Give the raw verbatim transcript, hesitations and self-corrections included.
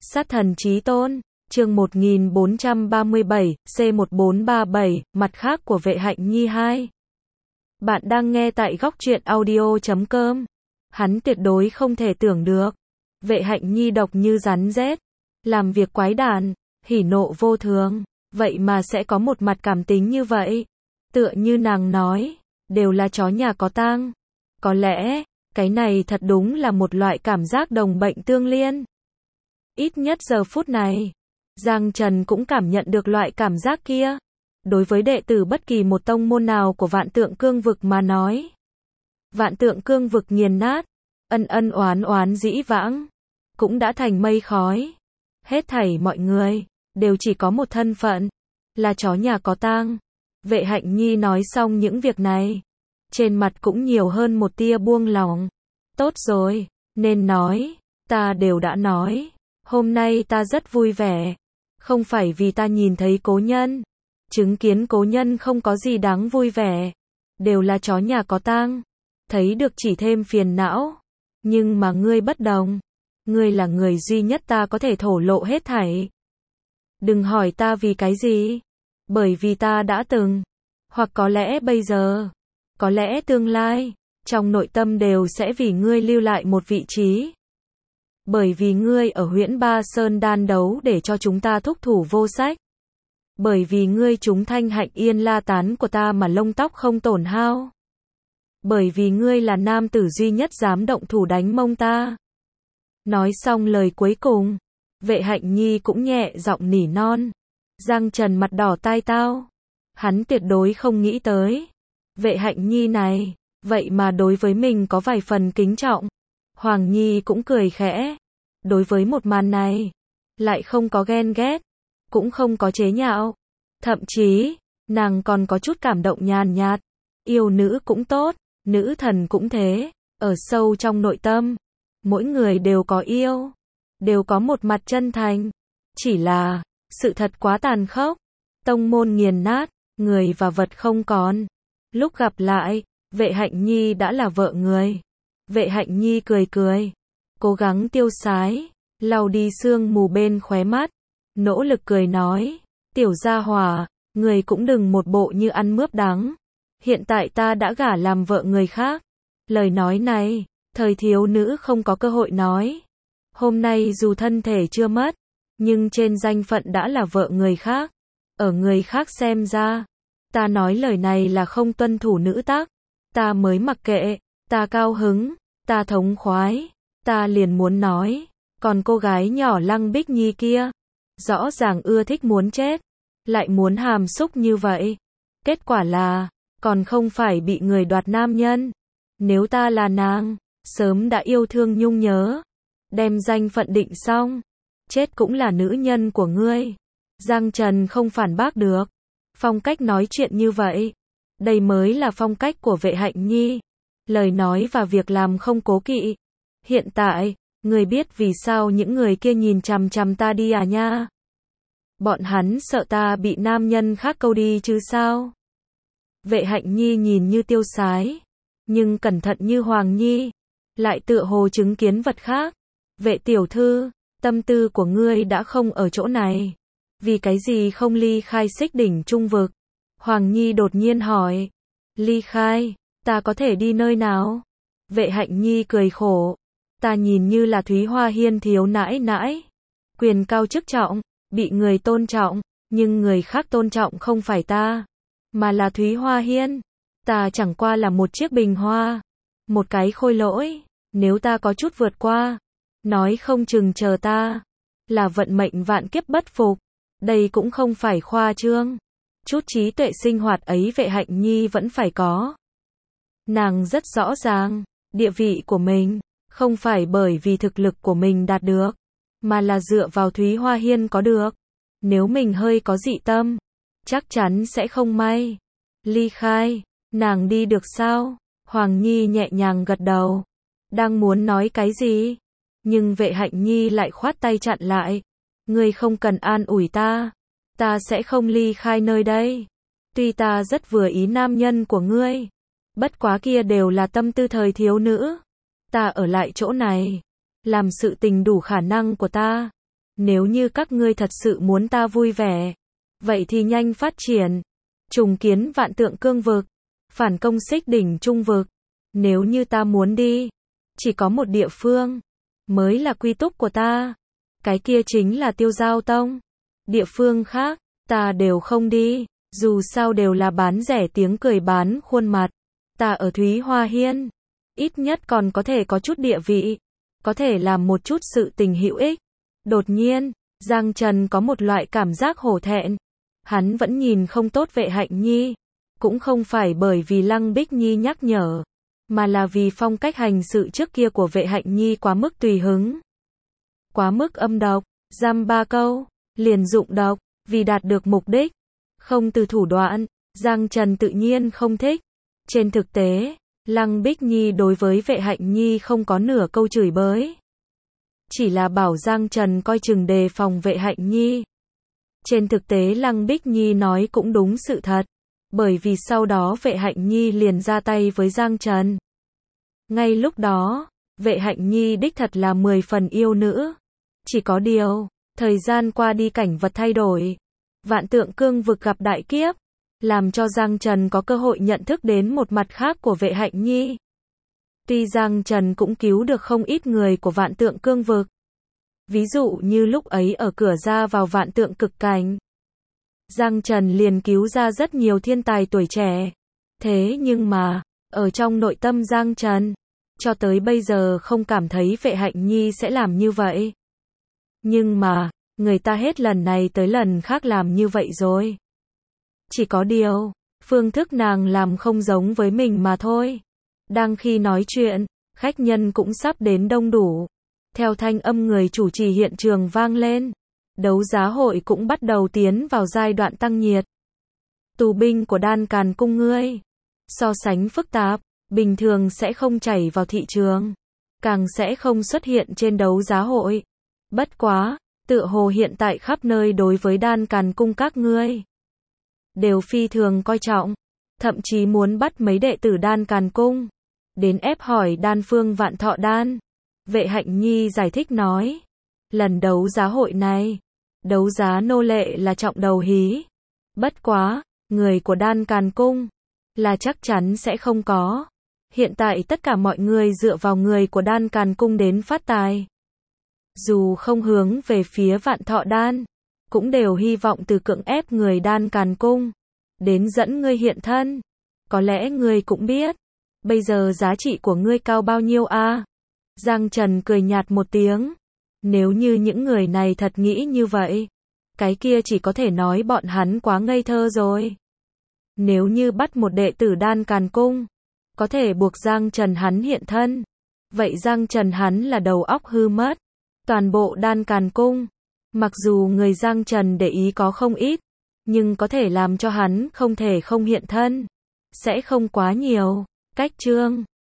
Sát thần chí tôn, chương một nghìn bốn trăm ba mươi bảy, C một bốn ba bảy, mặt khác của Vệ Hạnh Nhi hai. Bạn đang nghe tại góc truyện audio chấm com. Hắn tuyệt đối không thể tưởng được. Vệ Hạnh Nhi độc như rắn rết, làm việc quái đản, hỉ nộ vô thường, vậy mà sẽ có một mặt cảm tính như vậy. Tựa như nàng nói, đều là chó nhà có tang. Có lẽ, cái này thật đúng là một loại cảm giác đồng bệnh tương liên. Ít nhất giờ phút này, Giang Trần cũng cảm nhận được loại cảm giác kia. Đối với đệ tử bất kỳ một tông môn nào của Vạn Tượng Cương Vực mà nói, Vạn Tượng Cương Vực nghiền nát, ân ân oán oán dĩ vãng, cũng đã thành mây khói. Hết thảy mọi người, đều chỉ có một thân phận, là chó nhà có tang. Vệ Hạnh Nhi nói xong những việc này, trên mặt cũng nhiều hơn một tia buông lỏng. Tốt rồi, nên nói, ta đều đã nói. Hôm nay ta rất vui vẻ, không phải vì ta nhìn thấy cố nhân, chứng kiến cố nhân không có gì đáng vui vẻ, đều là chó nhà có tang, thấy được chỉ thêm phiền não. Nhưng mà ngươi bất đồng, ngươi là người duy nhất ta có thể thổ lộ hết thảy. Đừng hỏi ta vì cái gì, bởi vì ta đã từng, hoặc có lẽ bây giờ, có lẽ tương lai, trong nội tâm đều sẽ vì ngươi lưu lại một vị trí. Bởi vì ngươi ở Huyễn Ba Sơn đan đấu để cho chúng ta thúc thủ vô sách. Bởi vì ngươi trúng thanh hạnh yên la tán của ta mà lông tóc không tổn hao. Bởi vì ngươi là nam tử duy nhất dám động thủ đánh mông ta. Nói xong lời cuối cùng, Vệ Hạnh Nhi cũng nhẹ giọng nỉ non. Giang Trần mặt đỏ tai tao. Hắn tuyệt đối không nghĩ tới. Vệ Hạnh Nhi này, vậy mà đối với mình có vài phần kính trọng. Hoàng Nhi cũng cười khẽ. Đối với một màn này, lại không có ghen ghét, cũng không có chế nhạo. Thậm chí, nàng còn có chút cảm động nhàn nhạt. Yêu nữ cũng tốt, nữ thần cũng thế. Ở sâu trong nội tâm, mỗi người đều có yêu, đều có một mặt chân thành. Chỉ là, sự thật quá tàn khốc. Tông môn nghiền nát, người và vật không còn. Lúc gặp lại, Vệ Hạnh Nhi đã là vợ người. Vệ Hạnh Nhi cười cười, cố gắng tiêu sái, lau đi sương mù bên khóe mắt, nỗ lực cười nói, tiểu gia hỏa, người cũng đừng một bộ như ăn mướp đắng. Hiện tại ta đã gả làm vợ người khác. Lời nói này, thời thiếu nữ không có cơ hội nói. Hôm nay dù thân thể chưa mất, nhưng trên danh phận đã là vợ người khác. Ở người khác xem ra, ta nói lời này là không tuân thủ nữ tắc. Ta mới mặc kệ. Ta cao hứng, ta thống khoái, ta liền muốn nói, còn cô gái nhỏ Lăng Bích Nhi kia, rõ ràng ưa thích muốn chết, lại muốn hàm xúc như vậy. Kết quả là, còn không phải bị người đoạt nam nhân. Nếu ta là nàng, sớm đã yêu thương nhung nhớ, đem danh phận định xong, chết cũng là nữ nhân của ngươi. Giang Trần không phản bác được, phong cách nói chuyện như vậy, đây mới là phong cách của Vệ Hạnh Nhi. Lời nói và việc làm không cố kỵ. Hiện tại, người biết vì sao những người kia nhìn chằm chằm ta đi à nha? Bọn hắn sợ ta bị nam nhân khác câu đi chứ sao? Vệ Hạnh Nhi nhìn như tiêu sái, nhưng cẩn thận như Hoàng Nhi, lại tựa hồ chứng kiến vật khác. Vệ tiểu thư, tâm tư của ngươi đã không ở chỗ này. Vì cái gì không ly khai Xích Đỉnh Trung Vực? Hoàng Nhi đột nhiên hỏi. Ly khai? Ta có thể đi nơi nào? Vệ Hạnh Nhi cười khổ. Ta nhìn như là Thúy Hoa Hiên thiếu nãi nãi. Quyền cao chức trọng, bị người tôn trọng, nhưng người khác tôn trọng không phải ta, mà là Thúy Hoa Hiên. Ta chẳng qua là một chiếc bình hoa, một cái khôi lỗi. Nếu ta có chút vượt qua, nói không chừng chờ ta là vận mệnh vạn kiếp bất phục. Đây cũng không phải khoa trương. Chút trí tuệ sinh hoạt ấy Vệ Hạnh Nhi vẫn phải có. Nàng rất rõ ràng, địa vị của mình, không phải bởi vì thực lực của mình đạt được, mà là dựa vào Thúy Hoa Hiên có được. Nếu mình hơi có dị tâm, chắc chắn sẽ không may. Ly khai, nàng đi được sao? Hoàng Nhi nhẹ nhàng gật đầu, đang muốn nói cái gì, nhưng Vệ Hạnh Nhi lại khoát tay chặn lại. Ngươi không cần an ủi ta, ta sẽ không ly khai nơi đây. Tuy ta rất vừa ý nam nhân của ngươi, bất quá kia đều là tâm tư thời thiếu nữ. Ta ở lại chỗ này, làm sự tình đủ khả năng của ta. Nếu như các ngươi thật sự muốn ta vui vẻ, vậy thì nhanh phát triển. Trùng kiến vạn tượng cương vực, phản công xích đỉnh trung vực. Nếu như ta muốn đi, chỉ có một địa phương, mới là quy túc của ta. Cái kia chính là Tiêu Giao Tông. Địa phương khác, ta đều không đi, dù sao đều là bán rẻ tiếng cười bán khuôn mặt. Ta ở Thúy Hoa Hiên, ít nhất còn có thể có chút địa vị, có thể làm một chút sự tình hữu ích. Đột nhiên, Giang Trần có một loại cảm giác hổ thẹn. Hắn vẫn nhìn không tốt Vệ Hạnh Nhi, cũng không phải bởi vì Lăng Bích Nhi nhắc nhở, mà là vì phong cách hành sự trước kia của Vệ Hạnh Nhi quá mức tùy hứng, quá mức âm độc, dăm ba câu, liền dụng độc, vì đạt được mục đích, không từ thủ đoạn. Giang Trần tự nhiên không thích. Trên thực tế, Lăng Bích Nhi đối với Vệ Hạnh Nhi không có nửa câu chửi bới, chỉ là bảo Giang Trần coi chừng đề phòng Vệ Hạnh Nhi. Trên thực tế Lăng Bích Nhi nói cũng đúng sự thật, bởi vì sau đó Vệ Hạnh Nhi liền ra tay với Giang Trần. Ngay lúc đó, Vệ Hạnh Nhi đích thật là mười phần yêu nữ. Chỉ có điều, thời gian qua đi cảnh vật thay đổi, vạn tượng cương vực gặp đại kiếp, làm cho Giang Trần có cơ hội nhận thức đến một mặt khác của Vệ Hạnh Nhi. Tuy Giang Trần cũng cứu được không ít người của vạn tượng cương vực. Ví dụ như lúc ấy ở cửa ra vào vạn tượng cực cảnh, Giang Trần liền cứu ra rất nhiều thiên tài tuổi trẻ. Thế nhưng mà, ở trong nội tâm Giang Trần, cho tới bây giờ không cảm thấy Vệ Hạnh Nhi sẽ làm như vậy. Nhưng mà, người ta hết lần này tới lần khác làm như vậy rồi. Chỉ có điều, phương thức nàng làm không giống với mình mà thôi. Đang khi nói chuyện, khách nhân cũng sắp đến đông đủ. Theo thanh âm người chủ trì hiện trường vang lên, đấu giá hội cũng bắt đầu tiến vào giai đoạn tăng nhiệt. Tù binh của Đan Càn Cung ngươi, so sánh phức tạp, bình thường sẽ không chảy vào thị trường, càng sẽ không xuất hiện trên đấu giá hội. Bất quá, tựa hồ hiện tại khắp nơi đối với Đan Càn Cung các ngươi đều phi thường coi trọng, thậm chí muốn bắt mấy đệ tử Đan Càn Cung đến ép hỏi đan phương Vạn Thọ Đan. Vệ Hạnh Nhi giải thích nói, lần đấu giá hội này, đấu giá nô lệ là trọng đầu hí. Bất quá, người của Đan Càn Cung là chắc chắn sẽ không có. Hiện tại tất cả mọi người dựa vào người của Đan Càn Cung đến phát tài. Dù không hướng về phía Vạn Thọ Đan, cũng đều hy vọng từ cưỡng ép người Đan Càn Cung đến dẫn ngươi hiện thân. Có lẽ ngươi cũng biết, bây giờ giá trị của ngươi cao bao nhiêu a? À? Giang Trần cười nhạt một tiếng. Nếu như những người này thật nghĩ như vậy, cái kia chỉ có thể nói bọn hắn quá ngây thơ rồi. Nếu như bắt một đệ tử Đan Càn Cung, có thể buộc Giang Trần hắn hiện thân, vậy Giang Trần hắn là đầu óc hư mất. Toàn bộ Đan Càn Cung, mặc dù người Giang Trần để ý có không ít, nhưng có thể làm cho hắn không thể không hiện thân sẽ không quá nhiều. Cách chương